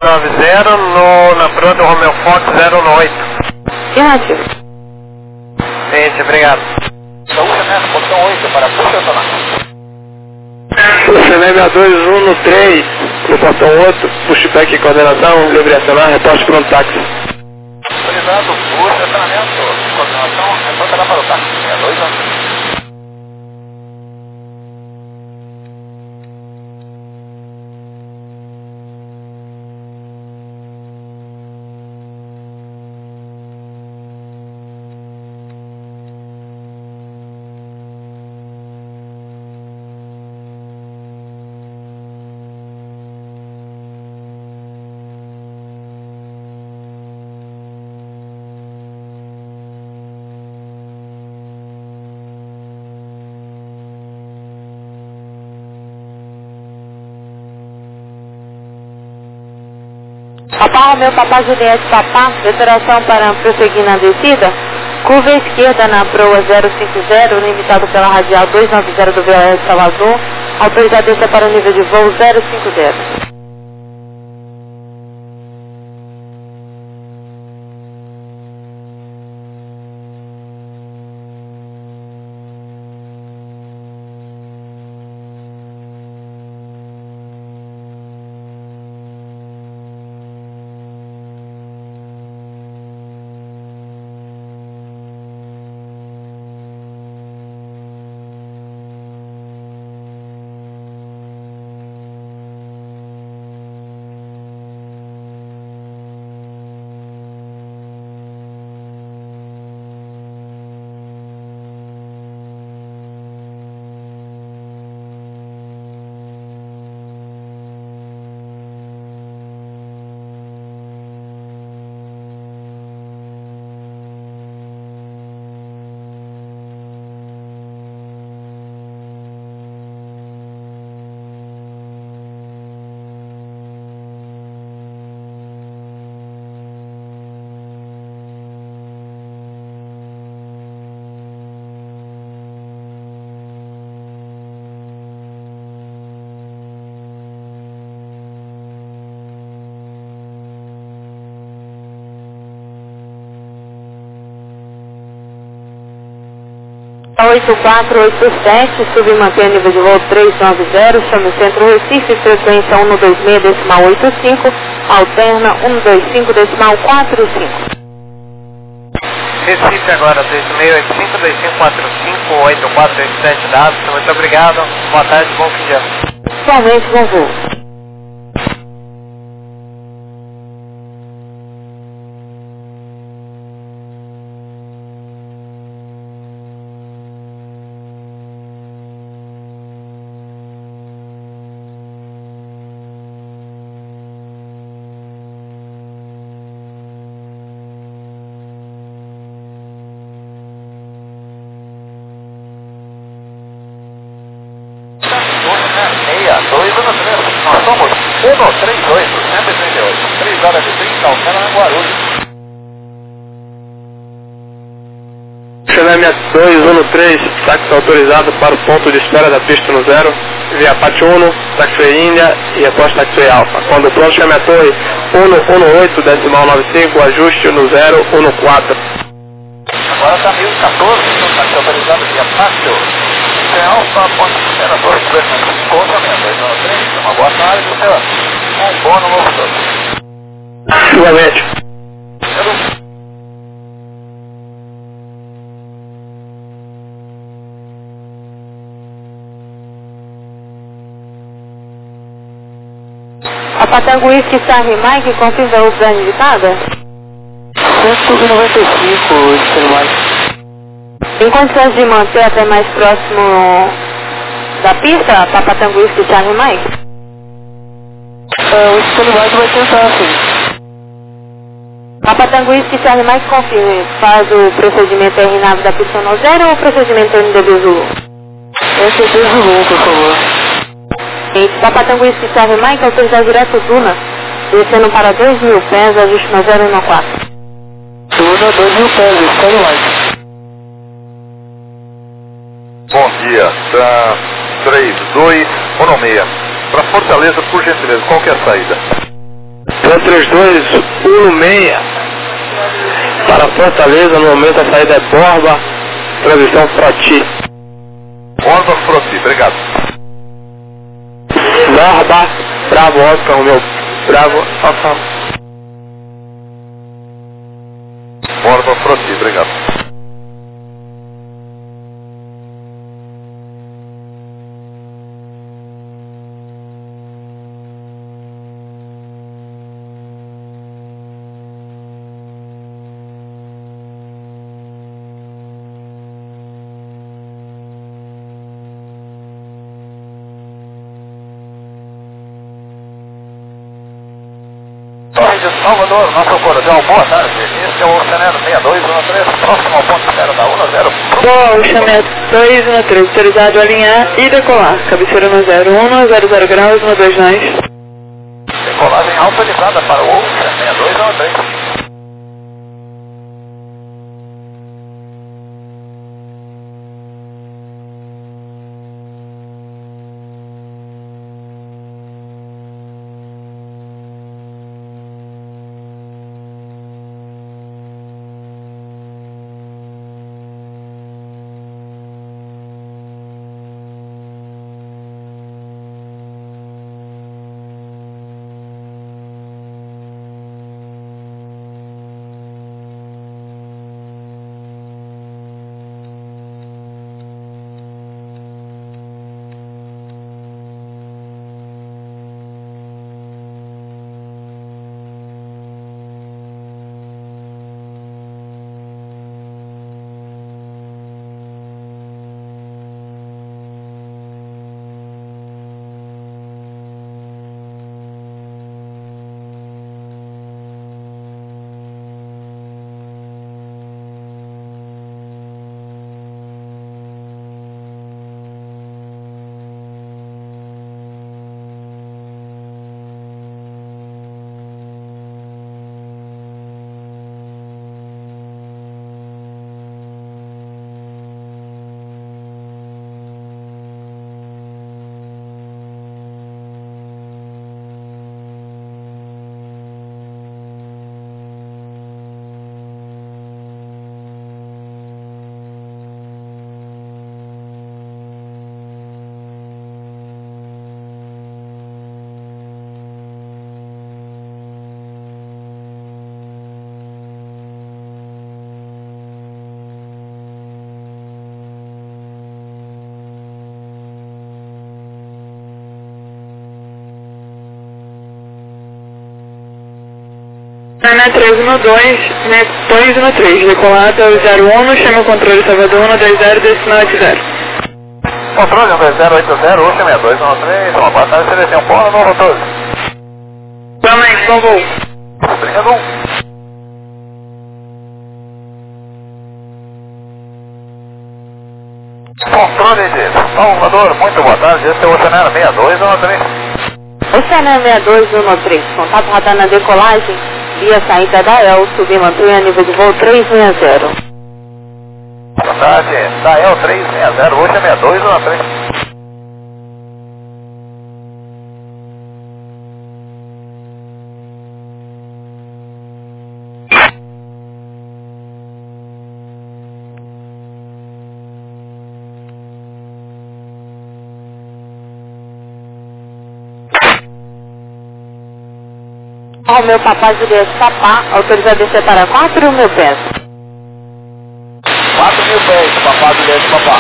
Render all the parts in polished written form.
90 na proa do Romeo Fox 018. Afirmativo. Gente, obrigado. Saúde, né? Botão 8 para puxa automático. CNM 213 no portão 8, pushback e coordenação, livre acionar, reporte pronto táxi. Autorizado, o estacionamento, coordenação, reportará para o táxi 6211. Papá Romeu, Papá Juliette, Papá, deturação para prosseguir na descida, curva esquerda na proa 050, limitado pela radial 290 do VOS Salvador, autorizado descer para o nível de voo 050. A 8487, submantém nível de voo 390, chame o centro Recife, frequência 126,85, alterna 125,45. Recife agora, 2685-2545-8487 dados, muito obrigado, boa tarde, bom fim de ano. Somente bom voo. Nós somos 138, 138, 3 horas e 30, Alcântara, Guarulhos. CNM 213, táxi autorizado para o ponto de espera da pista no 0, via Pátio 1, taxiway Índia e após taxiway Alfa. Quando pronto, chame a torre 118,95, ajuste no 014. Agora está 1014, então táxi autorizado via Pátio. Alfa, ponto de espera, torre 295, contamento, 293, uma boa tarde, senhor. Um bom novo todo. Igualmente. A Patanguísque Charlie Mike, confirma a uso indicada? 195, Mike. Em condições de manter até mais próximo da pista, para Patanguísque Charlie Mike? O Mike vai tentar, sim. A Patanguísque Charlie Mike confirma, faz o procedimento RNAV da pista no 0 ou o procedimento NDB Zulu? NDB Zulu, por favor. Papatanguísque Charlie Mike, autorizar direto Duna, descendo para 2.000 pés, ajuste no 014. Duna, 2.000 pés, Charlie Mike. Bom dia, tá 3216. Para Fortaleza, por gentileza, qual que é a saída? 13216 para Fortaleza, no momento a saída é Borba, transição Froti. Borba Froti, obrigado. Borba, Bravo Oscar, o meu Bravo Oscar. Borba Froti, obrigado. Salvador, nosso coronel, boa tarde. Este é o Oceano 6213, próximo ao ponto de espera da 10. Boa, Oceano 213, autorizado a alinhar e decolar. Cabeceira no 01, 00 graus, 12 nós. Decolagem autorizada para o Oceano 6213. Ana 312, né, 213, decolado 01, chama o controle Salvador 120, decimal 80. Controle 1080, Oceano 6213, uma boa tarde, seleção Polo, novo 12. Também, bom voo. Obrigado. Controle de Salvador, muito boa tarde, este é o Oceano 6213. Oceano 6213, contato radar na decolagem, via saída da EL, subir, mantenha nível de voo 360. Boa tarde, da EL 360, Oceano 6213. O meu papai Juliette Papá, autorizado a descer para 4.000 pés. 4.000 pés, papai Juliette Papá.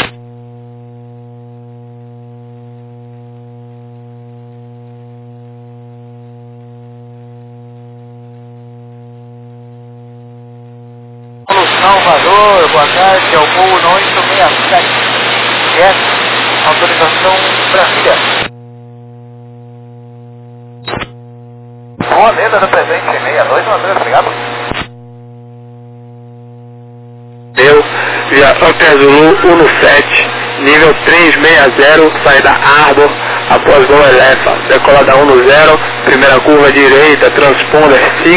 Salvador, boa tarde, é o voo 867. Yes, autorização Brasília. Boa lenda do presente 6213, obrigado. Eu, via Hotel Zulu 17, nível 360, saída Arbor, após voo Elefa, decolada 10, primeira curva direita, transponder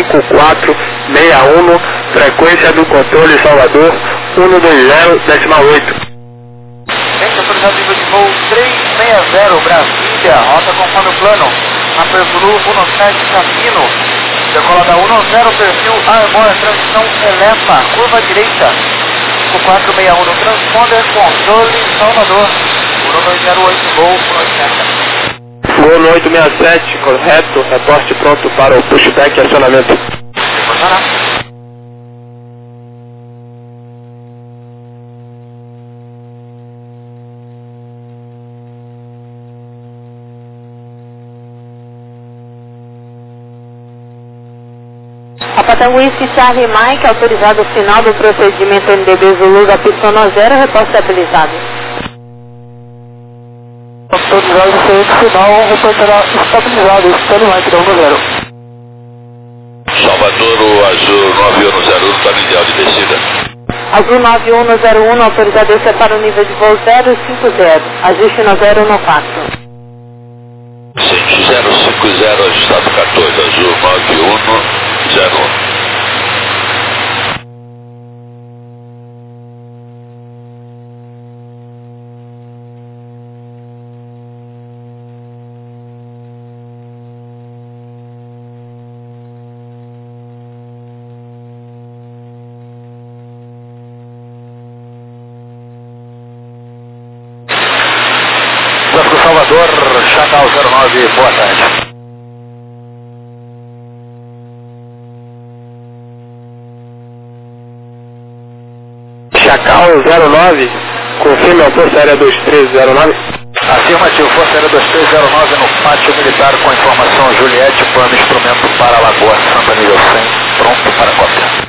5461, frequência do controle Salvador 120, decimal 8. Gente, autorizado nível de voo 360, Brasília, rota conforme o plano. Apple Blue 17 Cassino, decolada 10, perfil Arbor, transição Elefa, curva direita, 5461 no transponder, controle Salvador, o número 08 Gol 80. Gol no 867, correto, reporte pronto para o pushback e acionamento. Funciona. Patanguísque Charlie Mike, autorizado o final do procedimento NDB Zulu da pistona 0, reposto estabilizado. Autorizado o final, reportará estabilizado, Charlie Mike, da 10. Salvador, o Azul 9101, está no ideal de descida. Azul 9101, autorizado a descer para o nível de voo 050, ajuste no 014. Sim, 050, ajustado 14, Azul 9101. Tráfego Salvador, Chacal 09, boa tarde. Chacal 09, confirme a Força Aérea 2309. Afirmativo, Força Aérea 2309 no pátio militar com informação Juliette, plano instrumento para Lagoa Santa nível 100, pronto para cópia.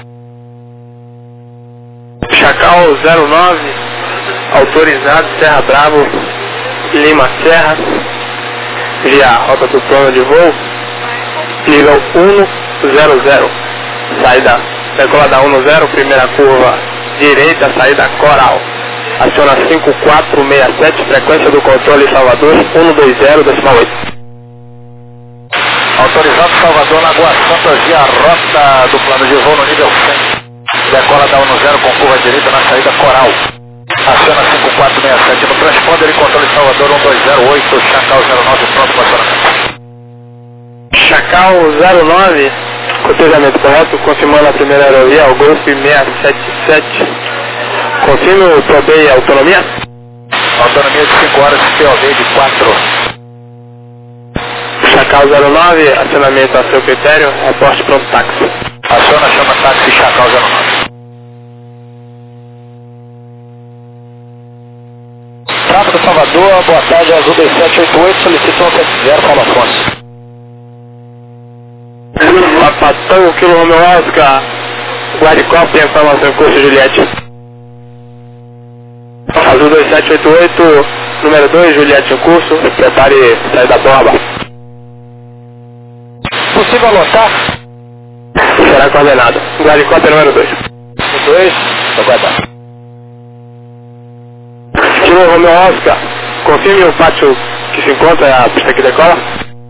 Chacal 09, autorizado Serra Bravo, Lima Serra, via rota do plano de voo, nível 100, saída decolada 10, primeira curva direita, saída Coral, aciona 5467, frequência do controle Salvador 120,8. Autorizado Salvador, Lagoa Santa, via rota do plano de voo no nível 100, decola da 10 com curva direita na saída Coral, aciona 5467 no transponder e controle Salvador 1208, Chacal 09, pronto para acionamento. Chacal 09, cotejamento correto, confirmando a primeira aerovia, o Golf 677. Confirme o POB e autonomia? Autonomia de 5 horas, POB de 4. Chacal 09, acionamento a seu critério, reporte pronto táxi. Aciona, chama táxi Chacal 09. Tráfego Salvador, boa tarde, Azul 2788, solicitação 70, Paulo Afonso. Patão, Kilo Romeo Oscar, Guaricop, informação, curso Juliette. Azul 2788, número 2, Juliette em curso, prepare sair da borba. Possível lotar? Será coordenado. Guaricop número 2. 2, aguardar. Kilo Romeo Oscar, confirme o pátio que se encontra, a pista que decola.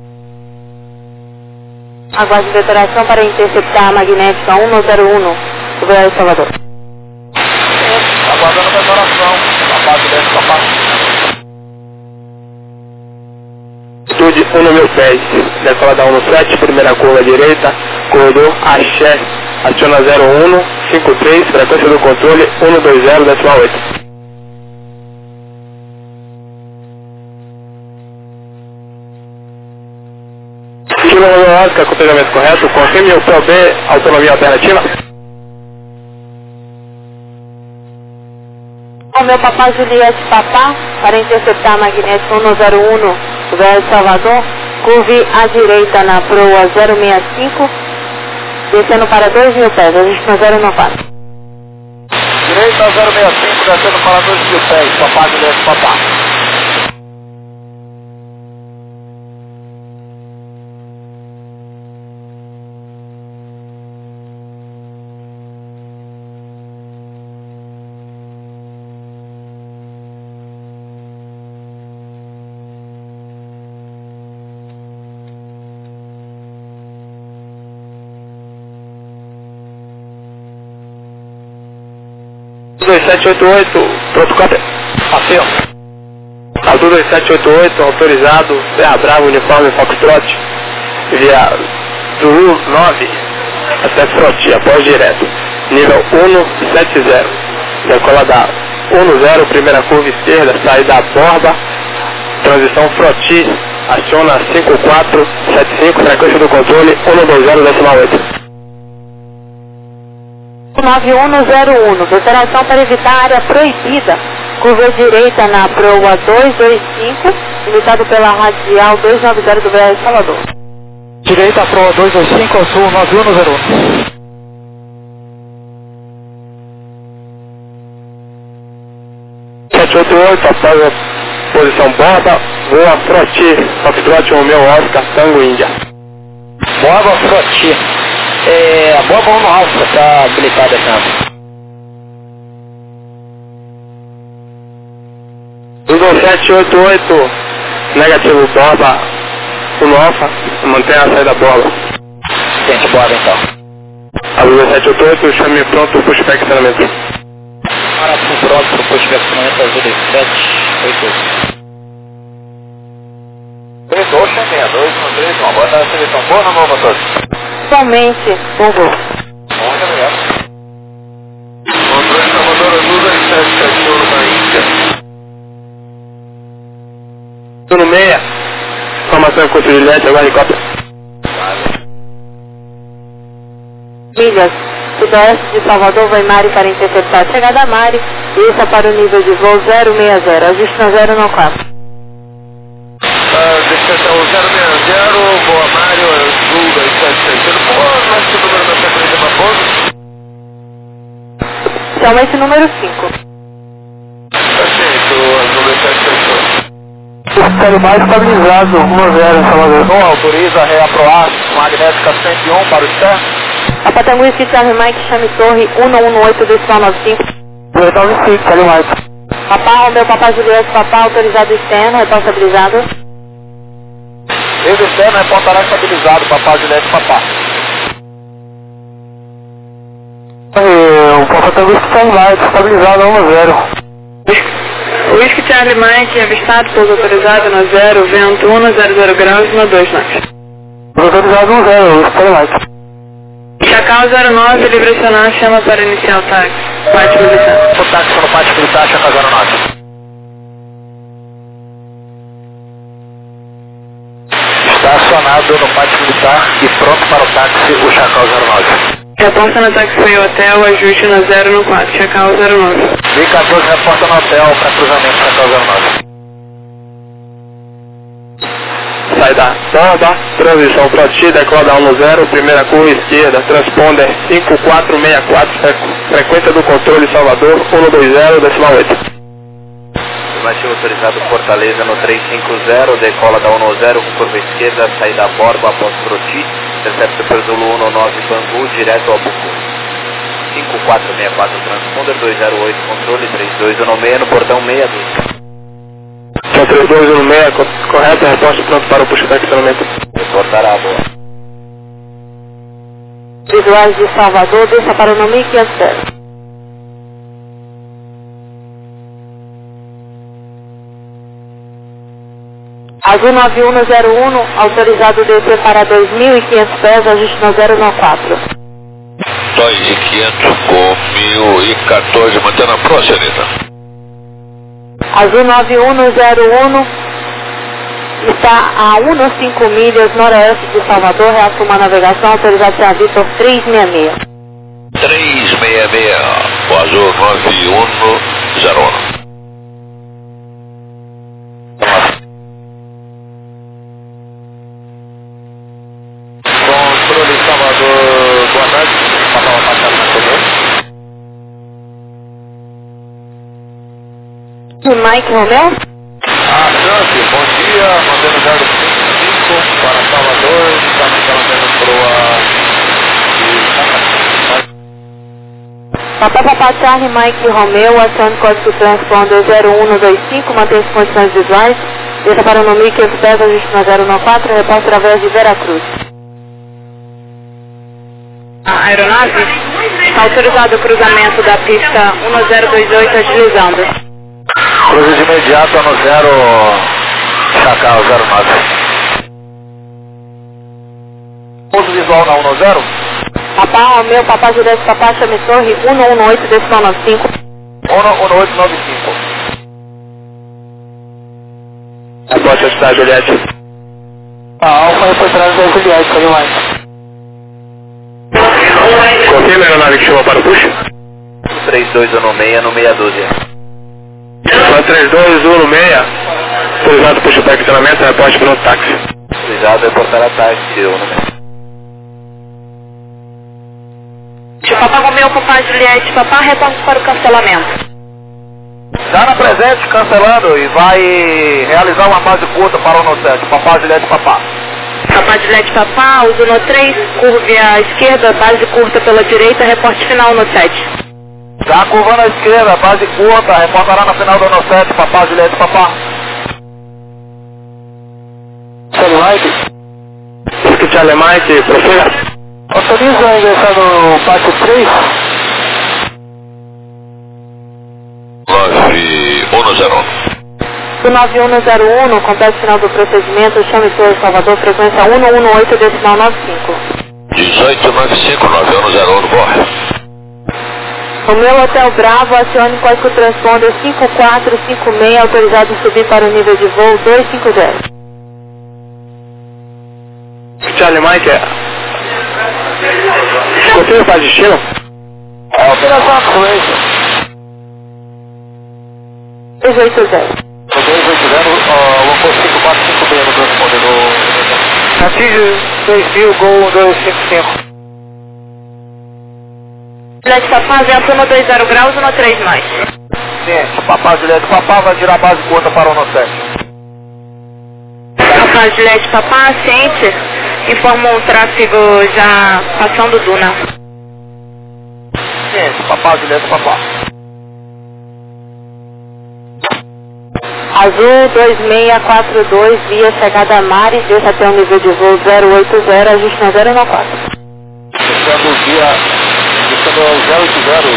Aguarde deteração para interceptar a magnética 101, sobre a Salvador. Aguardando a detonação, a base dessa parte. Estude 1 no meu pés, decola da 17, primeira curva direita, corredor Axé, aciona 0153, frequência do controle 120,8. Kilo Romeo Oscar, cotejamento correto, confirme o POB, autonomia alternativa. O meu papá Juliette Papá, para interceptar a magnética 101, sobre a Salvador, curve à direita na proa 065, descendo para 2.000 pés, ajuste no 094. Direita 065, descendo para 2.000 pés, papá Juliette Papá. Azul 2788, pronto cópia. Afirma. Azul 2788, autorizado, Serra Bravo, uniforme Foxtrot, via Zulu 9 até Froti, após direto, nível 170, decola da 10, primeira curva esquerda, saída da Borba, transição Froti, aciona 5475, frequência do controle 120,8. 9101, operação para evitar área proibida, curva direita na proa 225, limitado pela radial 290 do BR Salvador. Direita, proa 225, ao sul 9101. 788, após a posição Borba, voa Froti, Foxtrot Romeo Oscar, Tango Índia. Borba Froti. A Borba 1 no Alfa, está habilitada essa. 788, negativo Borba 1 Alfa, mantém a saída Borba. Gente, Borba então. A 788, chame pronto para o espectramento. Para pro próximo, para o espectramento azul 788. 3262, uma boa tarde, seleção boa na nova todos. Somente um voo. Muito obrigado. Controle Salvador Azul 2771 na Índia. Turno 6, informação em curso de Juliette, agora helicóptero. Milhas, sudoeste de Salvador, vai Mari para interceptar a chegada a Mari, e isso é para o nível de voo 060, ajuste na 094. Descrição 060, voa Mário, Azul 2771, mas o número da frequência para pouso? Somente número 5. Perfeito, Azul 2771. Espero mais estabilizado, 1-0 em Salvador. Não autoriza a reaproar magnética 101 para o externo. A Patanguice Charlie Mike, chame torre 118-95. 295, Charlie Mike. Papá, Romeu, Papá Juliette, Papá, autorizado externo, estabilizado. Desde o externo, reportará estabilizado, Papá Juliette, Papá. O Patanguice Charlie Mike, estabilizado, 1-0. Whisky Charlie Mike, avistado, pouso autorizado na 0, vento 100 graus, na 2 knots. Autorizado 1-0, Charlie Mike. Chacal 09, livre acionar, chama para iniciar o táxi. Pátio militar. O táxi no pátio militar, Chacal 09. Está acionado no pátio militar e pronto para o táxi, o Chacal 09. Reporta no taxi hotel, ajuste na 014, Chacal 09. B14 reporta no hotel para cruzamento, Chacal 09. Sai da Borba, transição Froti, decola 10, primeira curva esquerda, transponder 5464, frequência do controle Salvador 120,8. Informativo autorizado Fortaleza no 350, decola da 10 com curva esquerda, saída Borba após Froti, intercepta pelo Zulu 19 Bangu, direto ao Bucu. 5464 transponder, 208 controle, 3216 no portão 62. 3216, correto, resposta pronto para o puxo de estacionamento. Reportará, boa. Visuais de Salvador, desça para o nome 500. Azul 9101, autorizado descer para 2.500 pés, ajuste na 094. 2.500 com 1.014, mantendo a próxima, Anitta. Azul 9101 está a 1,5 milhas noroeste de Salvador, reassuma a navegação, autorizado a Vitor 366. 366, o Azul 9101. Controle Salvador, boa noite. Passar uma passada na comum. Mike Romeu? Chance, bom dia, mandando 055 para Salvador, estamos mandando Papá Papá Charlie Mike Romeu, acione código transponder 0125, mantém as condições visuais, desça para o nome 500 pés, ajuste na 094, reporta através de Veracruz. A aeronave está autorizado o cruzamento da pista 1028, agilizando. Cruze de imediato no 0 Chacal 09. visual na 10. Papá, o meu Papá Juliette Papá, chame torre 118, decimal 95. 11895. Reporte a cidade, Juliette. Alfa reportando da Juliette, pode mais. Confirma a aeronave que chamou para o push? 3216 no 612. Só 32116. Autorizado push para questionamento, reporte pelo táxi. Autorizado reportar a táxi, o número. Papá Romeu, Papá Juliette Papá, retorno para o cancelamento. Já na presente, cancelando e vai realizar uma fase curta para o No7, Papá Juliette Papá. Papá Juliette Papá, uso no 3, curve à esquerda, base curta pela direita, reporte final no 7. Já curvando à esquerda, base curta, reportará na final do No7, Papá Juliette Papá. Charlie Mike. Esque Charlie Mike, prossiga. Autoriza a ingressar no pátio 3. 9101. 9101, complete final do procedimento, chame Torre Salvador, frequência 118, decimal 95. 1895, 9101 do Borre. O meu Hotel Bravo, acione código transponder 5456, autorizado a subir para o nível de voo 250. Charlie Mike. Confirma para destino? É a operação Fluência. 280. 280, o Opor 545B no transpondedor. Atinge 2000, Gol 255. Juliette Papá, vento no 20 graus no 3 mais. Sim, Papá Juliette Papá vai tirar a base curta para o No7. Papá Juliette Papá, ciente, informa um tráfego já passando Duna. Sim, Papá Juliette Papá. Azul 2642, via chegada a Mares, desça até o nível de voo 080, ajuste na 014. Descendo ao 080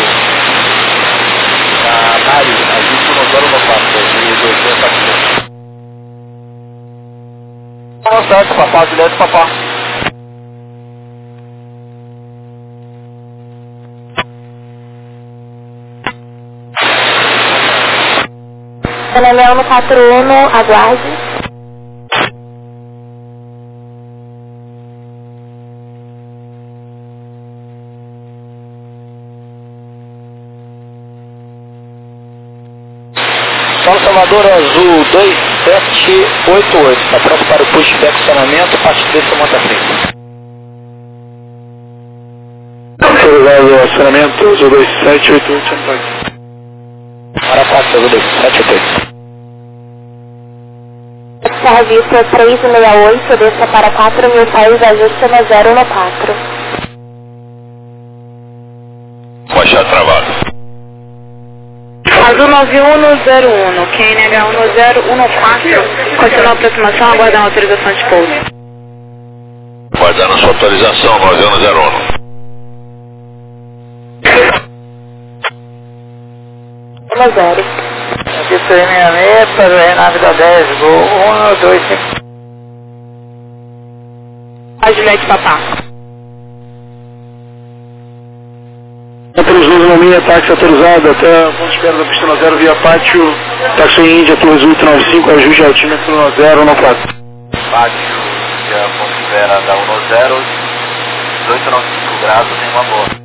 na Mari, ajuste no 094, e 2 Papá Juliette Papá. Daniel no 41, aguarde. Paulo Salvador Azul 2788, está pronto para o push de acionamento, parte desse monta frente. Autorizado o acionamento, Azul 2788, Santa Hora 4, Azul 2788. Serviço 368, desça para 4.000 pés, ajuste no 0 no 4. Baixar travado. Azul 9101, QNH 1014, continua a aproximação, aguardar a autorização de pouso. Guardando sua autorização, 9101. 0. Aqui 366 para o Renave da 10, Gol 125. A Juliette Papá. Autorizado na minha, táxi autorizado até ponto de espera da pista 0 via pátio, táxi Índia, Torres 895, ajuste altímetro no 0 no 4. Pátio, já ponto de espera da 10, 1895 graus, tem uma boa.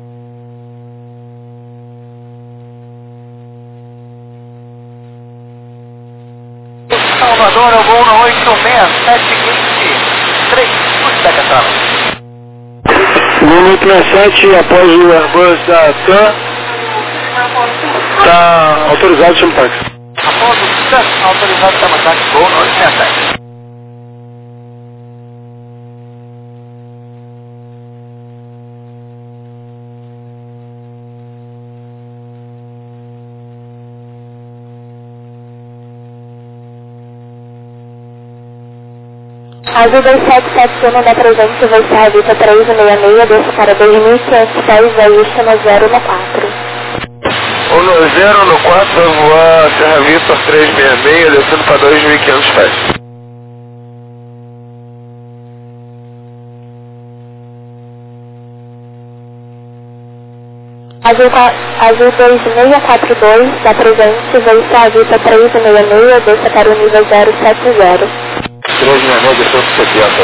Salvador, eu vou no 86723, puxa da Catana. No 867, após o Airbus da TAM, está autorizado o seu táxi. Após o TAM, autorizado para mandar de Gol no 867. Azul 2771 da presente, vai ser a Vita 366, desça para 2.500 pés, ajuste no 0 no 4. O no 0 no 4 vai voar Serra Vitor 366, descendo para 2.500 pés. Azul 2642, da presente, veio à vista 366, desça para o nível 070. 366, desceu para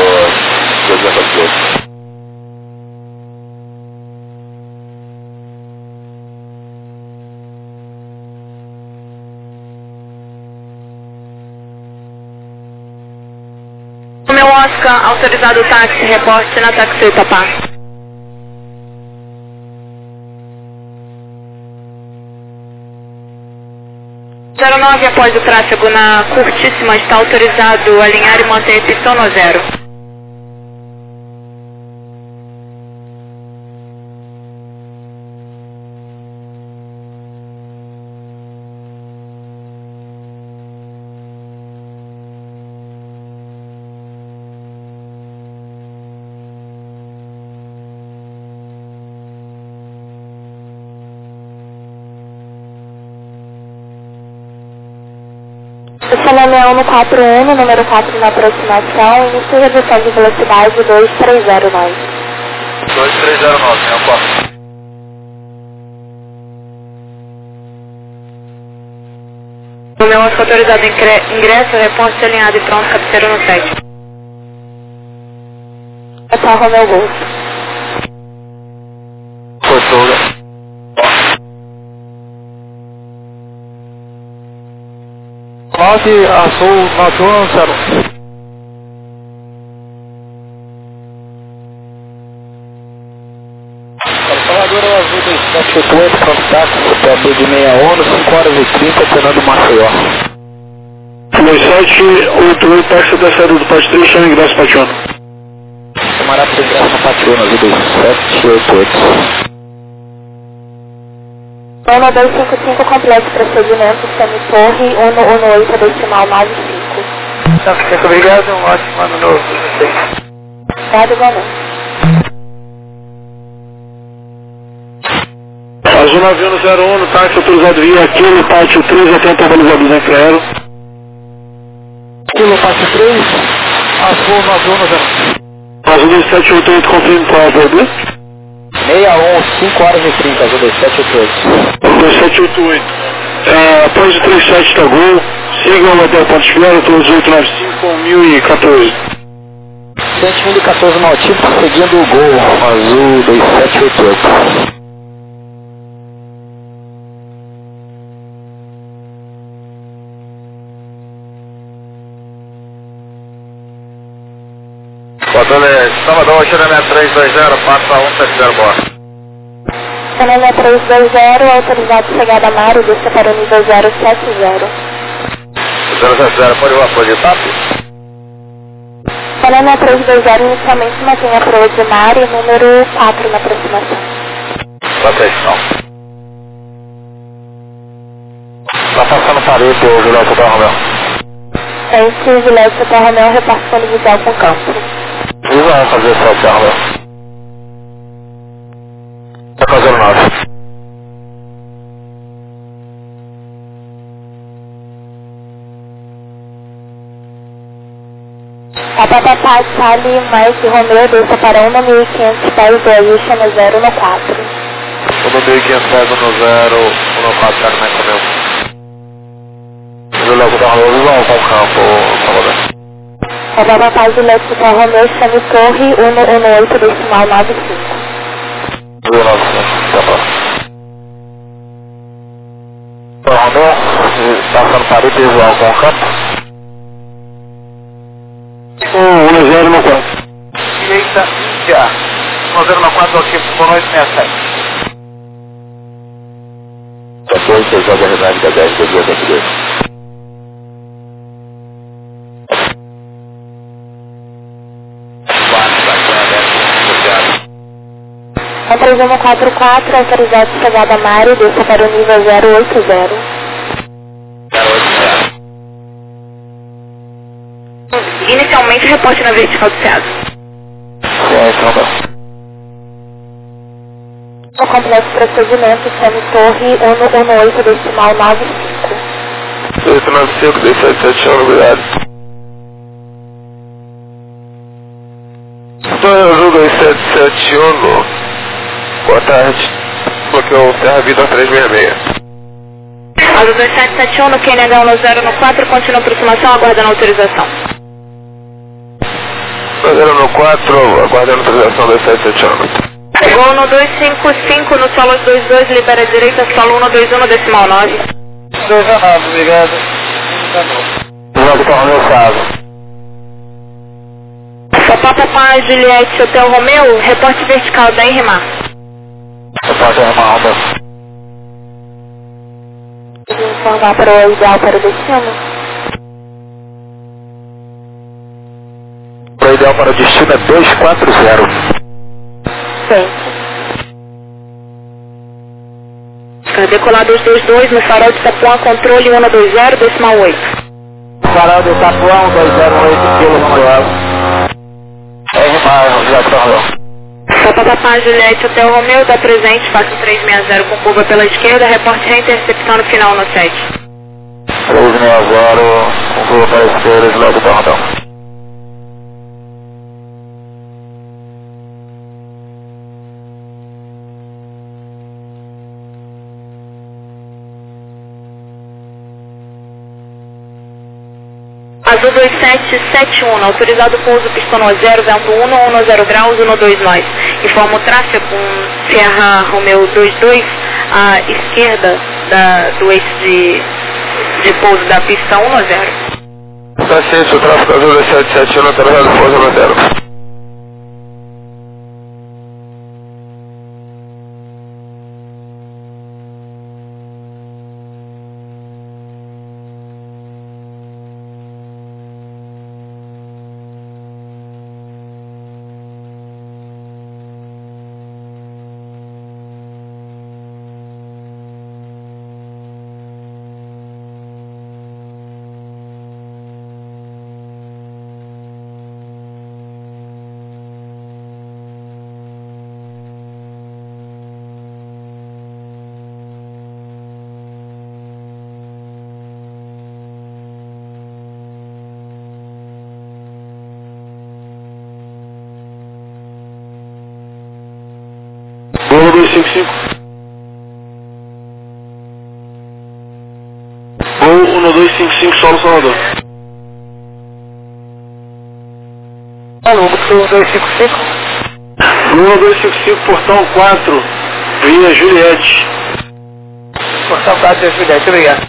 202. O meu Oscar, autorizado o táxi, reporte na taxi Itapá. Zero 09, após o tráfego na curtíssima, está autorizado alinhar e manter pistão no zero. Estacionamento no 41, número 4 na aproximação, início de redução de velocidade 2309. 2309, meu corpo. O meu Oscar autorizado ingresso, reporte alinhado e pronto, cabeceira no 7. Hotel Romeu Golf. Forçou. Quase azul 9101. Calculadora azul 2788, contato, CPAB de 61, 5 horas e 30, Fernando Maceió. 2788, táxi da saída do Pátio 3, chama ingresso Pationa. Camarada de ingresso no Pationa, azul 2788. Zona 255, complexo procedimento, semi-torre, 118, decimal 95. Tá, muito obrigado, um ótimo ano novo. Obrigado, igualmente. Azul 9101, no táxi autorizado via aquilo, Pátio 3, atento ao balizador da Infraero. Aquilo, Pátio 3, azul 9101. Azul 2788, confirme qual é a verdade? 61, 5 horas e 30, azul 2788. 2788. Após o 37 da Gol, sigam o Hotel Ponte Fiel, todos 895, 1014. 1014 Maltipo, seguindo o Gol, azul 2788. Salvador, Xeremé 320, passa 170, bora. Xeremé 320, autorizado chegada a Mário, desça para o nível 070. 070, pode ir lá, pode ir, tá? Xeremé 320, inicialmente mantém a proa de Mário, número 4 na aproximação. Atenção. Tá passando parede o Juliette Hotel Romeu. Esse Juliette Hotel Romeu, repartindo visual com campo. Vamos fazer esse hotel, né? Tá fazendo nada. Papapá, Sally, Mike, Romeu, desça para 1.500 pés do ajuste no 0 no 4. 1.500 pés no 0, 1 no 4, cara, Mike Romeu. Juliette Hotel Romeu, vamos ao campo, Salvador. Papapá, Juliette Hotel Romeu, chame torre, 118, decimal 95. 195, tá bom. Romeu, passando parede visual com o campo. 10 no 4. Direita, Índia. 10 no 4, ativo, com 867. 14, 6 horas da realidade da 10, 22. A 3144, autorizado chegada a Mário, desça para o nível 080. 080. Inicialmente, reporte na vertical do Ceasa. O complexo procedimento, semi-torre, 118, decimal 95. 895, 277, obrigado. Azul 2771, boa tarde. Bloqueio Show, Terra Vida 366. Azul 2771 no QNH 10 no 4, continua aproximação, aguardando autorização. 10 no 4, aguardando autorização 2771. Gol no 255 no solo 22, libera a direita, solo 121 no decimal 9. 219, obrigado. Logo para o meu Sávio. Papapá, Juliette, Hotel Romeu, reporte vertical da Enrimar. Reporte Enrimar, Romeu. Vou informar para o ideal para o destino. O ideal para o destino é 240. Decolar 222 no farol de Itapuã, controle 120, decimal 8. Farol de Itapuã, 208 km. Papapá, Juliette, Hotel Romeu, dá presente, faça 360 com curva pela esquerda, reporte reintercepção no final no 7. 360 com curva pela esquerda, Juliette, Hotel Romeu. Azul 2771, autorizado com uso pistão 0, vento 1, 10 graus, 12 nós. Informa o tráfego com Sierra Romeo 22, à esquerda do eixo de pouso da pista 10. Tá ciente, o tráfego azul 2771, autorizado com pouso 10. Gol 255. Gol 1255, solo Salvador. Alô, Gol 255. Gol 255, portão 4, via Juliette. Portão 4, via Juliette, obrigado.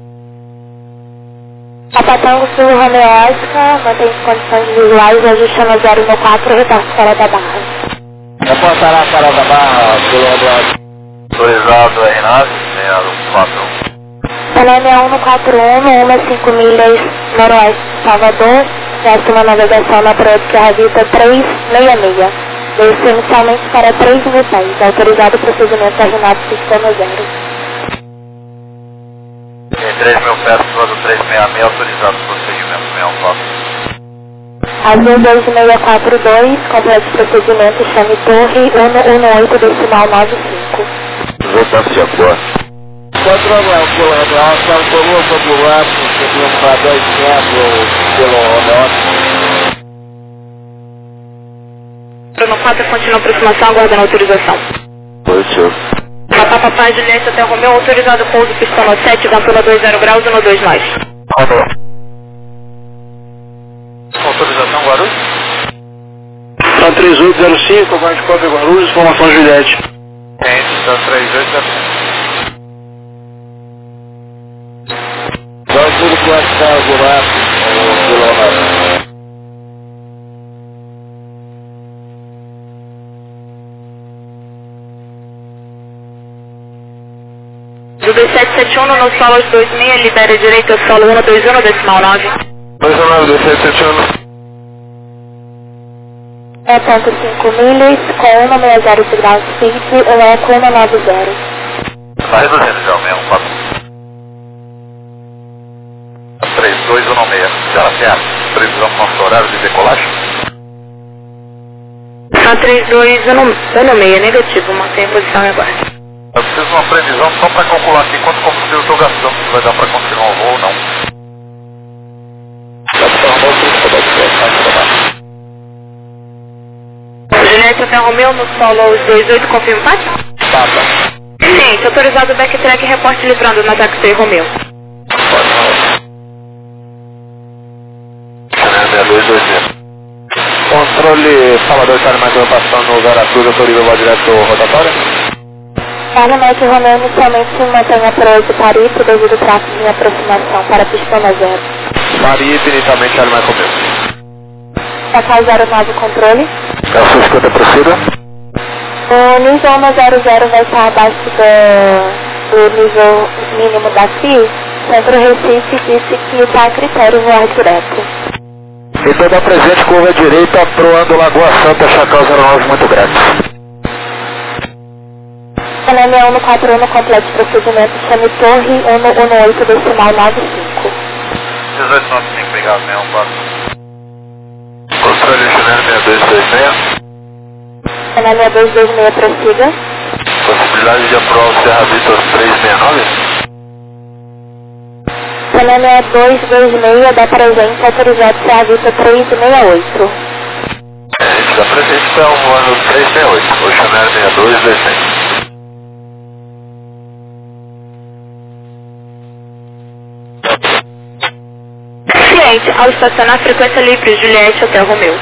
Papatango Sul Romeo Oscar, mantém condições visuais, ajustando 0 no 4, retorno fora da barra. Eu posso parar fora da barra, quilômetro. Autorizado R9, 641. Pelé 6141, 5 milhas noroeste de Salvador, próxima navegação na Praia de Serra Vita 366. Desce inicialmente para 3 minutos, autorizado o procedimento R9 sistema 0. Em 3 mil pés, do 366, autorizado o procedimento 614. Azul 2642, complete procedimento, chame torre 118 decimal 95. Voltando de acordo. Controle o quilômetro, ação comum popular, seguimos para 2 metros pelo norte. No 4, continua aproximação, aguardando autorização. Positivo. Papapá, Juliette, até Romeu, autorizado pouso pistão 7, ventula 20 graus, 12 nós. Romeu. Autorização Guarulhos? Tá 3805, aguarde cópia Guarulhos, informação Juliette. Tem, tá 3805. Vai tudo quanto está o buraco, o quilômetro. Do 2771 no solo 26, libera direita solo 121 decimal 9. 29, 2771. É ponto 5 milhas, com 160 graus speed, o eco 190. Tá reduzindo já o mesmo, 4. 3216. Já certo. Previsão do nosso horário de decolagem? Tá 3216, negativo, mantém a posição e aguarde. Eu preciso de uma previsão só para calcular aqui quanto combustível eu estou gastando, se vai dar para continuar o voo ou não. Juliette até Romeu no solo 28, confirma o pátio? Tá. Ciente, autorizado o backtrack e reporte livrando no táxi Romeu. Chanel 6220. Controle Salvador Charlie Mike passando no Veracruz, autoriza o voo direto rotatório? Charlie Mike Romeu inicialmente se mantém a proa de Paripe devido ao tráfego em aproximação para a pista 0. Paripe, inicialmente Charlie Mike Romeu. Sacal 09 controle. Calço escuta, prossiga. O nível 100 vai estar abaixo do nível mínimo da FII. Centro Recife disse que está a critério voar direto. Então dá presente, curva direita, proando Lagoa Santa, Chacal 09, muito grande. Canal 141, complete procedimento, chame Torre 118, decimal 95. 1895, obrigado, 614. Controle Chanel 6226. Canal 6226, prossiga. Possibilidade de aprovar o Serra Vitor 369? Canal 6226, dá presente, autorizado Serra Vitor 368. A gente dá presente para um ano 368, o Chanel 6226. Ciente, ao estacionar frequência livre, Juliette Hotel Romeu.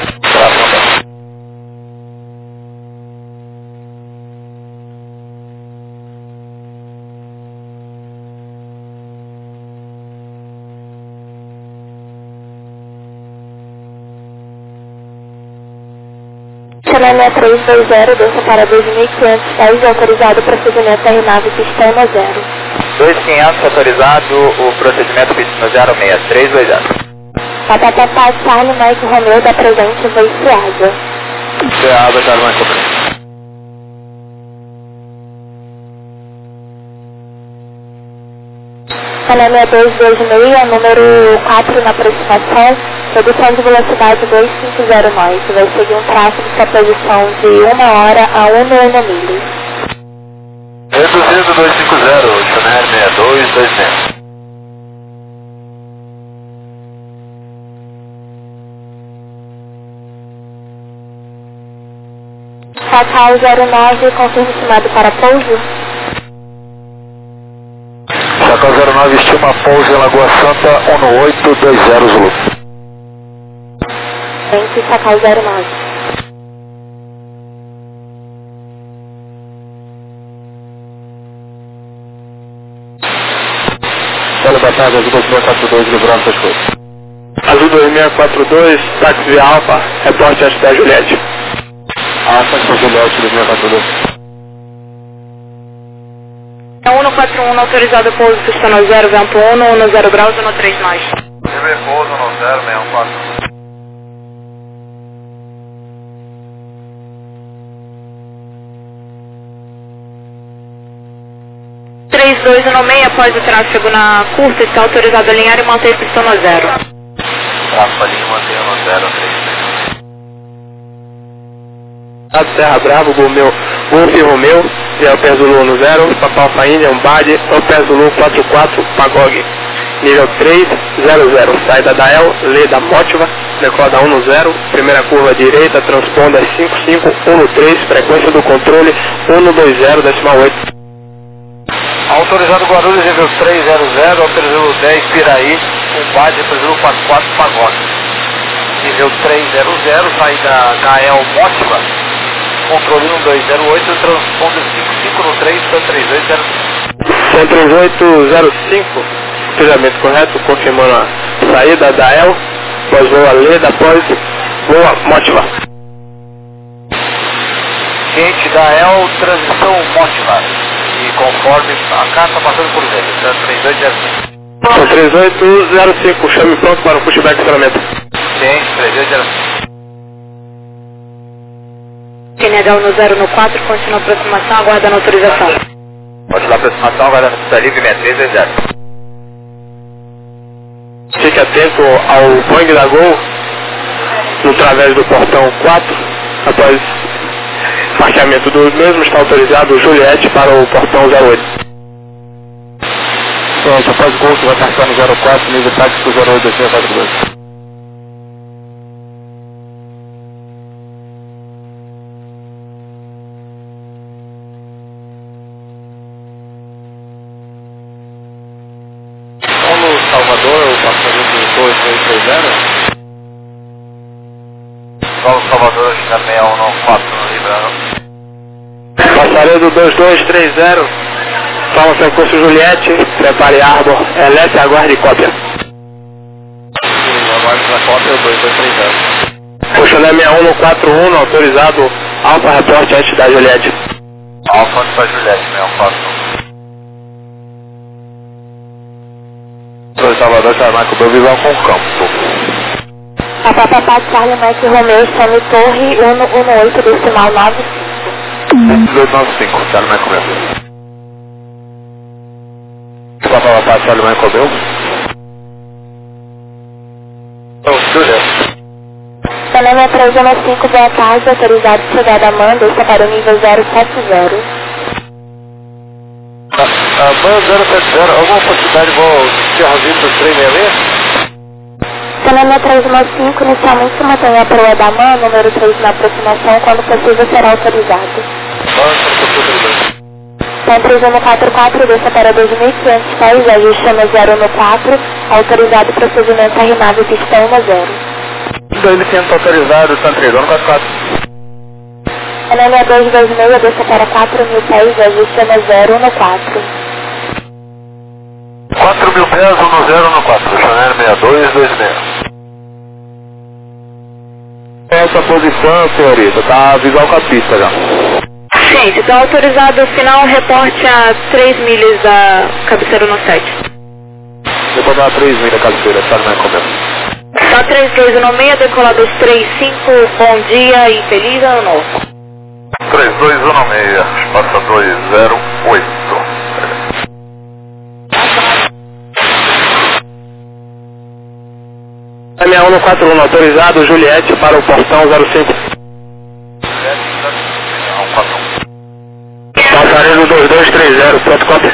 Chanel 320, desça para 2.500 pés, autorizado o procedimento da RNAV Pistana 0. 2500 autorizado o procedimento Pistana 06320. Papapá, Charlie Mike Romeu, dá presente, voo Suasa. Suasa, Charlie Mike Romeu. Canal 6226, número 4 na aproximação, redução de velocidade 250 nós. Vai seguir um tráfego com a posição de 1 hora a 1 milhas. Reduzido 250, Chanel 6226. Sacal 09, confirme estimado para pouso. Chacal 09, estima pouso em Lagoa Santa, 1820 Zulu. Gente, Sacal 09. Olha, boa tarde, Azul 2642, livrando essas coisas. Azul 2642, táxi via Alfa, reporte antes da Juliette. Alfa, Juliette 2642. 141, autorizado pouso, pistona 0, vento 1, 10 graus, 13 nós. TV pouso no 0614. 3216, após o tráfego na curta, está autorizado a alinhar e manter pistona 0. Tráfego ali, mantenha no 036. Serra Bravo, Golf Romeu, Alpé Zulu 10, Papal Faína, Umbade, Alpé Zulu 44, Pagog. Nível 300, saída da El, Leda Mótiva, decola 10, primeira curva direita, transponda 5513, frequência do controle 120, decimal 8. Autorizado Guarulhos, nível 300, autorizado 10, Piraí, Umbade, autorizado 44, Pagog. Nível 300, saída da El Mótiva, controle 1208, transponda 5513, 13805, cruzamento correto, confirmando a saída da El, após voa Leda, após voa Mótiva. Ciente da El, transição Mótiva. E conforme a carta passando por dentro, 3805. 3805, chame pronto para o pushback de estacionamento. Ciente, 3805. QNH 10 continua a aproximação, aguardando autorização. Pode dar aproximação, aguardando pista livre 6320. Fique atento ao Boeing da Gol, no través do portão 4, após marqueamento do mesmo, está autorizado o Juliette para o portão 08. Pronto, após o Gol, que vai marcar no 04, nível tático 08, 242. 6114 no Librano. Passaredo 2230, toma sequência Juliette, prepare Arbor, Elete, aguarde cópia. Aguarde a cópia, 2230. Puxando 61 no 41, autorizado, Alfa, reporte antes da Juliette. Alfa antes da Juliette, 6141. Salvador, Charmaco, meu visão com campo. Papapá, Charlie, Mike, Romeu, Chame, Torre, 118, decimal 95. 295, Charlie, Mike, meu. Papapá, Charlie, Mike, meu. Panamá 315, boa tarde, autorizado chegada a Amanda, está para o nível 070. Van 070, alguma possibilidade igual Sierra Vista 366? Panamá 315, inicialmente mantenha a proa da MAN, número 3 na aproximação, quando possível será autorizado. Então 3144, desça para 2500 pés, ajuste no 0 no 4, autorizado procedimento arrimado pistão no 0. 2500 autorizado, Santa Teresa, 44. Panamá 226, desça para 4000 pés, ajuste no 0 no 4. 4.000 pés, 10 no 4, Chanel 6226. Essa posição, senhorita, tá visual com a pista já. Gente, então autorizado final, reporte a 3 milhas da cabeceira no 7. Depois dá 3 milhas da cabeceira, sabe, não é como Só 3216, decolados 35, bom dia e feliz ano novo. 3216, passa 208. 61 no 41, autorizado, Juliette, para o portão 05. Passaredo 2230, pronto, cópia.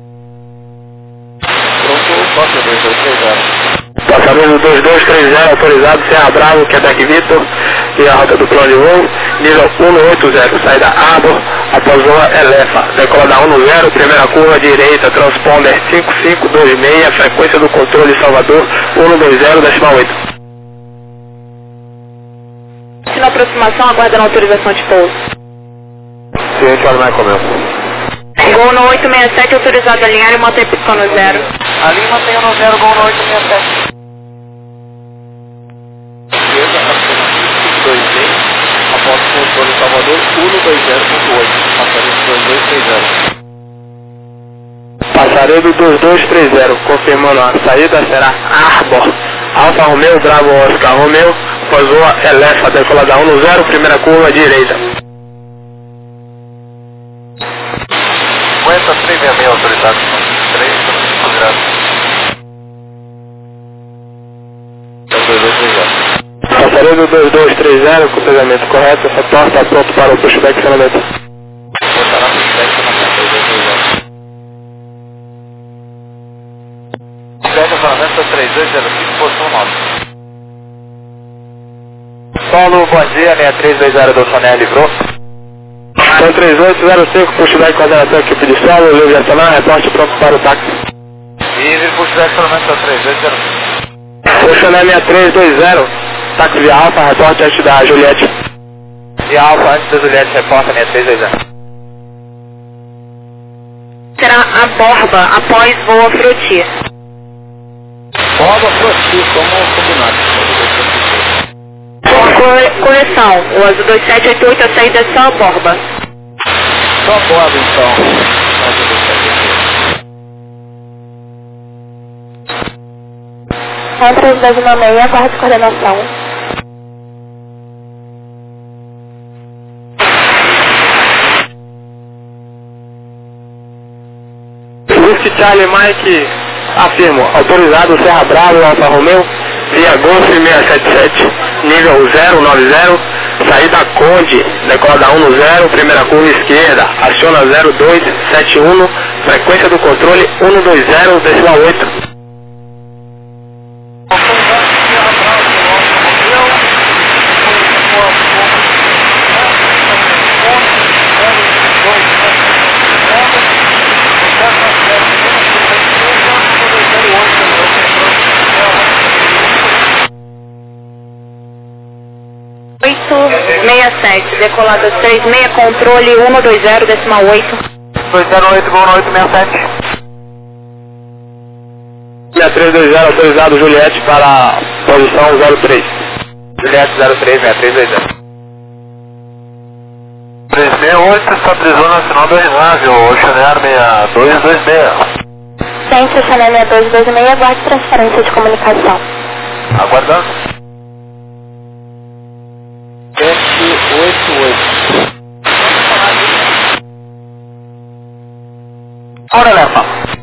Pronto, cópia 2230. Passaredo 2230, autorizado, Serra Bravo, Quebec Vitor, e a rota do plano de voo, nível 180, saída Arbor, após voa Elefa, decola da 10, primeira curva direita, transponder 5526, frequência do controle Salvador 120, decimal 8. Na aproximação, aguardando autorização de pouso. Sim, claro, não é como Gol no 867, autorizado a alinhar e manter pistão no 0. A linha mantém no 0, gol no 867. Após o controle Salvador, 120.8, Passaredo 2230, confirmando a saída será Arbor, Alfa Romeo, Bravo Oscar Romeo, voa Elefa, decola da 10, primeira curva direita. 50, 366, autorizado, 3, autorizado. 2230. Passaredo 2230, com pesamento correto, essa porta está pronto para o pushback acionamento. Botará pushback acionamento, 2230. Pushback acionamento 3205, posição 9. Paulo, bom dia, 6320 do Sonel livrou. Então 3805, pushback coordenação equipe de solo, livre acionar, reporte pronto para o táxi. Livre, pushback acionamento 3205. Puxando 6320, táxi via Alfa, reporte antes da Juliette. E Alfa, antes da Juliette, reporta 6320. Será a borba após voo Fruti. Borba Fruti, como combinado. Correção, o azul 2788, a saída é só a borba. Só a borba, então. Entre as 10h30, aguarde coordenação. Whisky Charlie Mike, afirmo, autorizado Serra Bravo, Alfa Romeo, via Golf 677, nível 090, saída Conde, decola da 10, primeira curva esquerda, aciona 0271, frequência do controle 120, decimal 8. 20867, decolada 36, controle 120, decimal 8. 208, gol no 867. 6320, autorizado Juliette para a posição 03. Juliette 03, 6320. 368, estabilizou nacional do Rinável, Oceanear 6226. Centro Oceanear 6226, aguarde transferência de comunicação. Aguardando. 788. Ora, Lefa.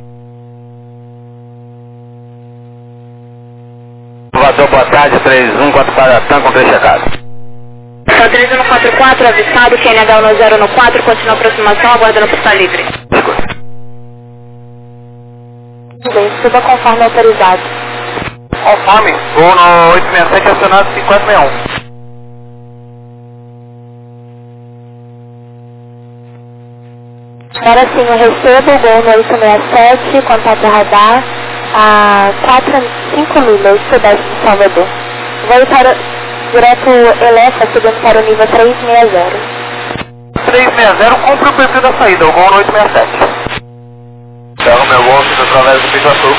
Voador, boa tarde, 3144 Tan com 3 chegados. Só 3144, avistado, QNH 1014, continua a aproximação, aguardando por estar livre. Bem, suba conforme autorizado. Conforme, voo no 867, acionado 5461. Agora sim, eu recebo o gol no 867, contato radar a 5 milhas sudeste de Salvador. Vou para direto Elefa, subindo para o nível 360. 360, cumpre o perfil da saída, o gol no 867. Ferro meu Golf, através do Pico Azul.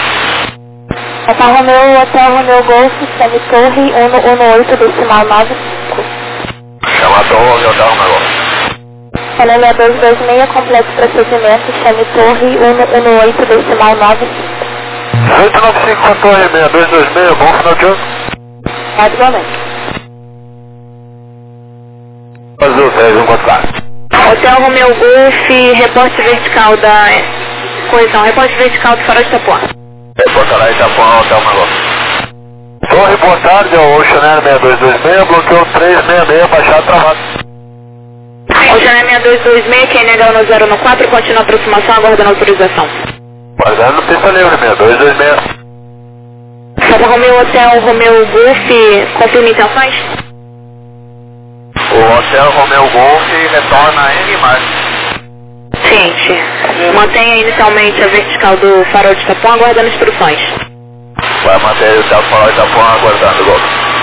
Hotel Romeu Golf, Semi Torre 118, decimal 95. Chama a torre, Hotel Romeu Golf. Canela 226, completo procedimento, Semi Torre 118, decimal 95. 895 com torre 6226, bom final de ano. Igualmente. Azul, 3144. Hotel Romeu Golf, reporte vertical da colisão, reporte vertical do farol de Itapuã. Reportará Itapuã, Hotel Romeu Golf. Torre, boa tarde, ao Oceanear 6226, bloqueou 366, baixado travado. Oceanear 6226, QNH 1014, continua a aproximação, aguardando autorização. Guardando pista livre, 6226. Santa Romeu Hotel Romeu Golf, confirma intenções? O Hotel Romeu Golf retorna a N Mar. Ciente. Mantenha inicialmente a vertical do farol de Itapuã, aguardando instruções. Vai manter o Hotel Farol Itapuã aguardando o Golf.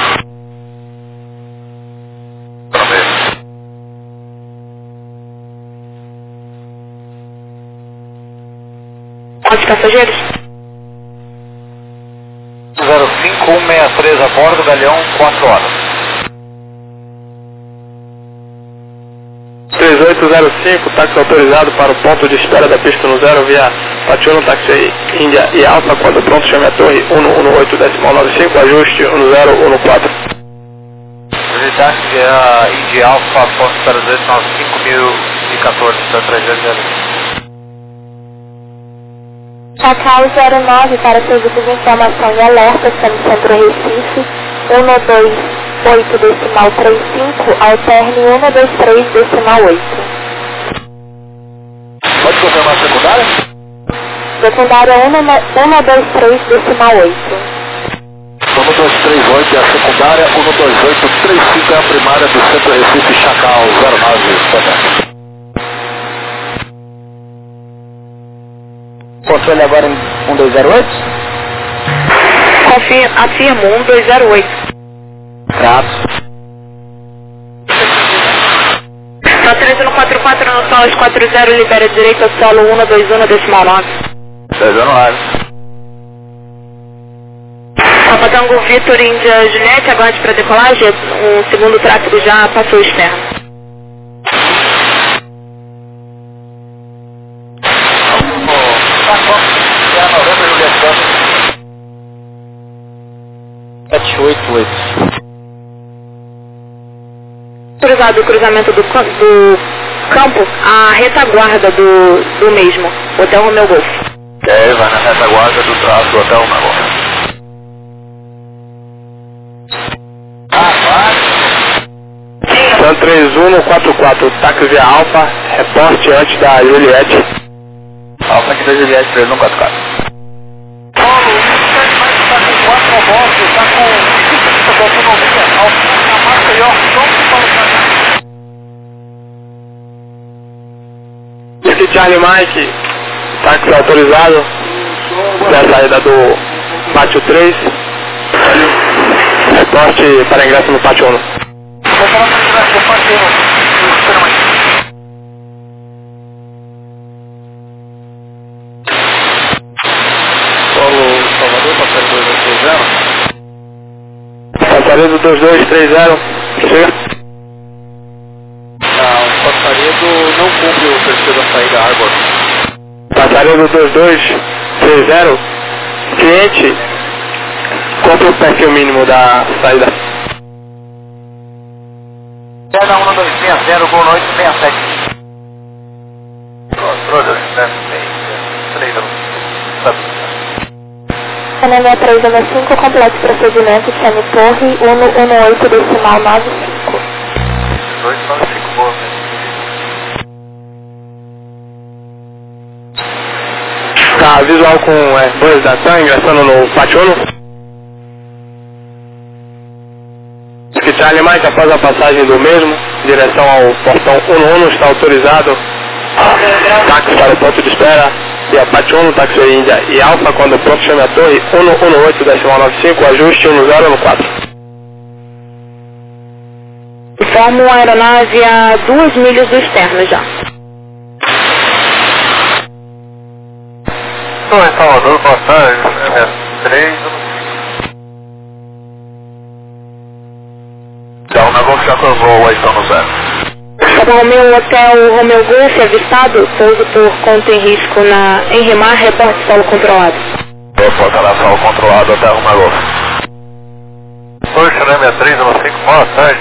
Quantos passageiros? 05163 a bordo, Galeão, 4 horas. 3805, táxi autorizado para o ponto de espera da pista no 0 via Patiolo, táxi Índia e Alfa, quando pronto chame a torre 118, decimal 95, ajuste 1014. Táxi Índia e Alfa, ponto espera 295.014, da 300. Cacau 09 para serviços de informação e alerta, Centro Recife, 128 decimal 35, alterne 123 decimal 8. Pode confirmar a secundária? Secundária 123 decimal 8. 1238 é a secundária, 12835 é a primária do Centro Recife, Chacal 09, Controle agora em 1208? Afirmo 1208. Trato. Só 3144 no solo 40, libera direito ao solo 121 decimal 9. 19. Papatango Vitor Índia Juliette, aguarde para decolagem, o segundo tráfego já passou externo. Autorizado o cruzamento do campo, a retaguarda do mesmo, Hotel Romeu Golf. Vai na retaguarda do traço Hotel Romeu Golf. San 3144, táxi via Alfa, reporte antes da Juliette. Alfa aqui da Juliette 3144. Paulo, o está com 4 robôs, está com autonomia, alcança a marca e pronto para o trabalho. Aqui Charlie Mike, táxi autorizado, da saída do Pátio 3, reporte para ingresso no Pátio 1. Vou falar para o ingresso do Pátio 1. Passaredo 2230, prossiga. O Passaredo não cumpre o perfil da saída Arbor. Passaredo 2230, cliente, cumpre o perfil mínimo da saída. Perna 1260, Gol 867. Caminha 365, complete procedimento, chame torre 118 decimal 95. 295, boa. Tá visual com Airbus da TAM ingressando no pátio 1. Charlie Mike, após a passagem do mesmo, em direção ao portão 11, está autorizado táxi para o ponto de espera e a Pátio 1, táxi Índia e Alfa, quando pronto chame a torre 118.95, ajuste 10 no 4. Informo a aeronave a 2 milhas do externo já. Estou em Salvador, boa tarde, MS3. Então, nós vamos ficar com o voo aí, então, no 0. Romeu Hotel Romeu Golf avistado, pouso por conta em risco em Remar, reporte solo controlado. Reporte lá, solo controlado até Romeu Golf. Ocean M315, boa tarde.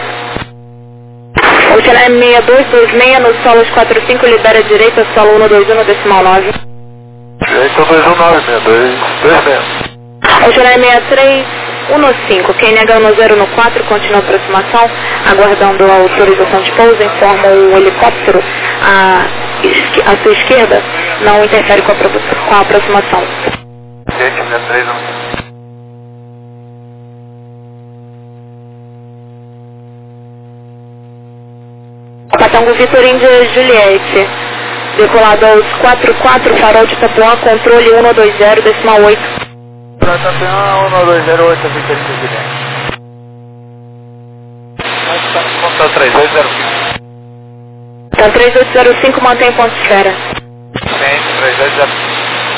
Ocean M6226, no solo 45, libera direita, solo 121, decimal 9. Direita 219, 6226. Ocean M6315, QNH 10 no 4, continua a aproximação, aguardando a autorização de pouso, informa o helicóptero à sua esquerda, não interfere com a aproximação. Gente, M315. Patango Vitor Índia Juliette, decolado aos 44, farol de Tapuã, controle 120, decimal 8. Para Tapuã, 1208, Vitor Índia Juliette. Conta 3805. Então 3805, mantém ponto de esfera. Sim, 3805.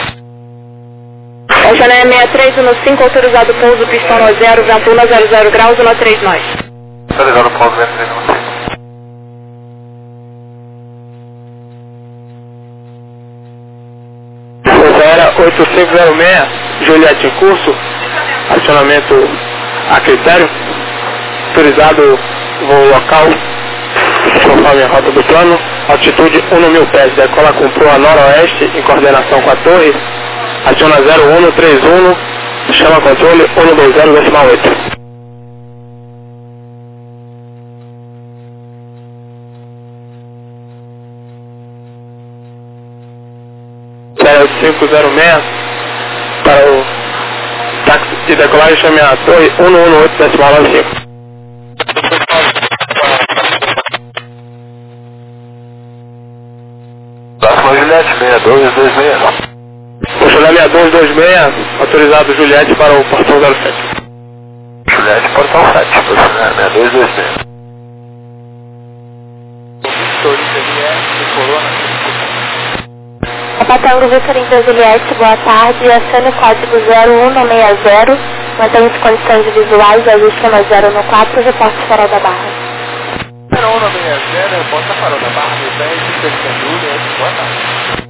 Ocean 6315, autorizado pouso, pistão no 0, vento 100 graus, 13 nós. Autorizado pouso, vento 315. Era 8506, Juliette em curso, acionamento a critério, autorizado voo local, conforme a rota do plano, altitude 1.000 pés, decola com proa noroeste em coordenação com a torre, aciona 0131, chama controle 120, decimal 8. Série 8506 para o táxi de decolagem, chame a torre 118, decimal 95. Próximo Juliette 6226. Ocean 6226, autorizado Juliette para o portão 07. Juliette, portão 7, Ocean 6226. Vitor Juliette, Corona. Patango Vitor Índia Juliette, boa tarde, acione o código 0160, mantém-se condições visuais, ajuste 10 no 4, reporte farol da Barra. 0160, reporte farol da Barra, no 10, Juliette, boa tarde.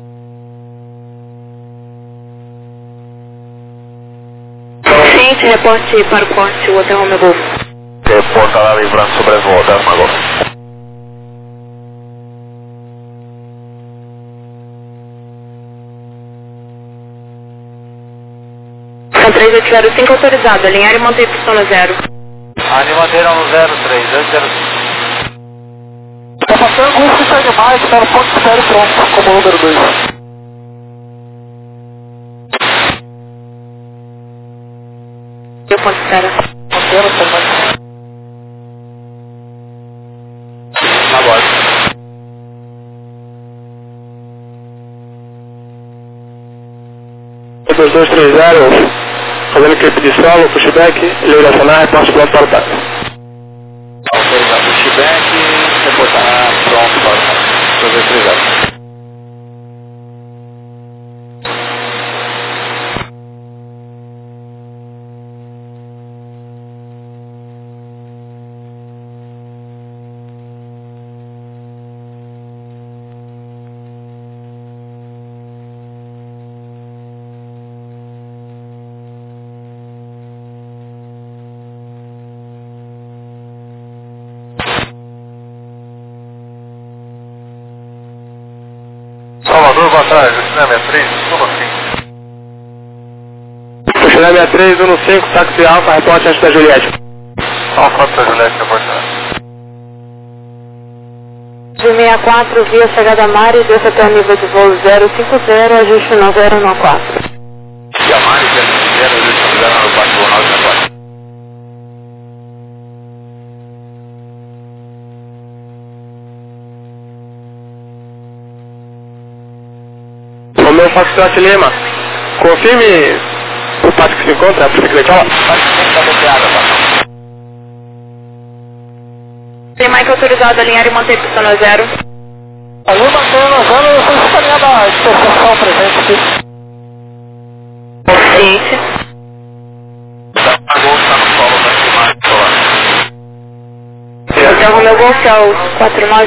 Ciente, reporte para o porte, o Hotel Romeu Golf. Reporta lá, livrando sobre as voltas, Romeu Golf. São 3805, autorizado, alinhar e manter pistão no 0. Animadeira no 03, 205. Tá passando com o Cícero demais, tá no ponto de série pronto, como número 2. E o ponto de espera? Ponteiro, tá mais. Agora. O 2230, fazendo equipe de solo, pushback, liberacionar, reporte pronto para o táxi. Autorizado pushback, reportar pronto para o 2230. boa tarde, China 63, tudo assim. China 6315, táxi Alfa, reporte antes da Juliette. Alfa da Juliette, reportagem. De 64, via chegada Mari, desça até o nível de voo 050, ajuste no 094. E a Mari, que é 0, ajuste no 094, voo 994. Romeu Foxtrot Lima, confirme o táxi que se encontra, a pista que decola. Táxi está bloqueada, patrão. Tem Mike autorizado a alinhar e manter pista no 0. Ali mantendo a zona, eu sou estaria da dispersação presente aqui. Ciência. A Gol está no solo da Silmar, Hotel Romeu Golf, que é o 49.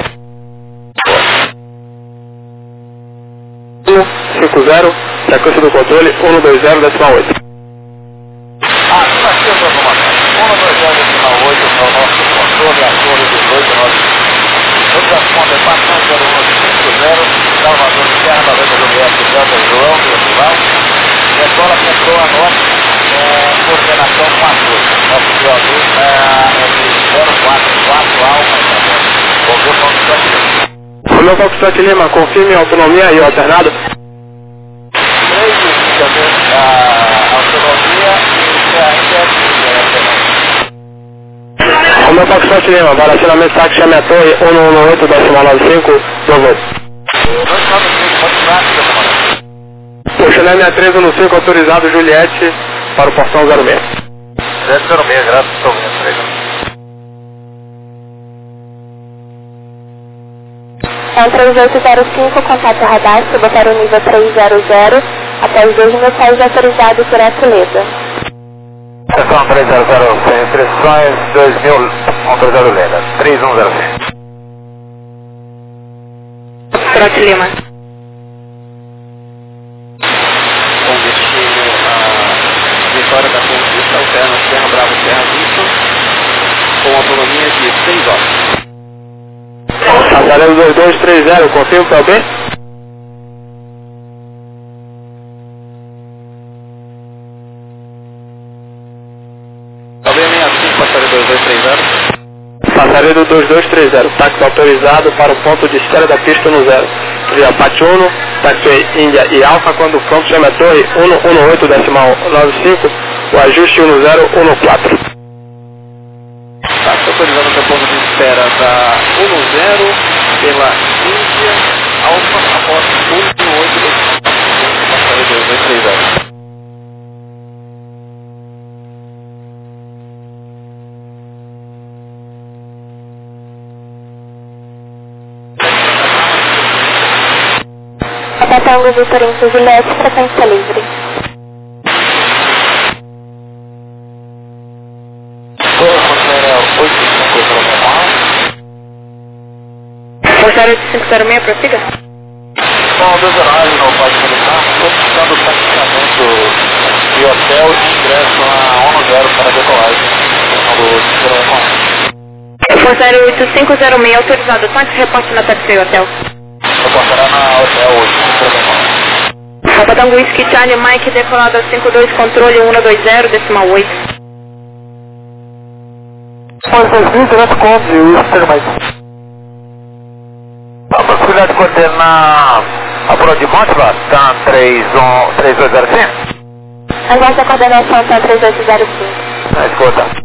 50, sequência do controle 120, decimal 8. Aqui nós temos a informação. 120, decimal 8 é o nosso controle, a torre 18, nosso. Todas as contas passam 0150, Salvador de Serra, Valente do Oeste, Delta João, Festival. E a escola comprou a nossa coordenação 14. Nosso jogador é de 044 Alfa, Romeu Foxtrot Lima. Romeu Foxtrot Lima, confirme a autonomia e o alternado. 3 também a autonomia e a Romeu Foxtrot Lima, baracionamento táxi chame a torre 118, decimal 95, do voo. 295, muito rápido, comandante. O China 6315, autorizado Juliette para o portão 06. 006, graças, estou vendo, entregando. É 3805, contato radar, botar o nível 300, até os 2 mensais autorizados por Atleta. Estação 300, sem inscrições, 2000, autorizado Lenda, 3106. Foxtrot Lima. Com destino a Vitória da Conquista, alterna Serra Bravo, Serra Vista, com autonomia de 6 horas. Passarelo 2230, confirme para o B? Talvez 65, passaria 2230. Passarelo 2230, táxi autorizado para o ponto de espera da pista no 0. Via Pachuno, táxi Índia e Alfa, quando pronto chame a torre 118, decimal 95, o ajuste 1014. Táxi autorizado para o ponto de espera da 10 pela Índia Alfa após 118, passaria 2230. Tango Vitorense Juliette, frequência livre. Portário 8506, prossiga. Bom, Deus horário no Parque Militar, solicitando o taxamento de hotel e ingresso na 10 para decolagem. Portário 8506, autorizado. Quantos reporte na taxi hotel? Reportará na hotel hoje, sem problema. Papa Tango Whisky Charlie Mike, decolado a 52, controle 120, decimal 8. Pois 2000, direto contra o Whisky Mike. A possibilidade de coordenar a prova de Montblanc, está 3205? A nossa coordenação está 3805. Escuta.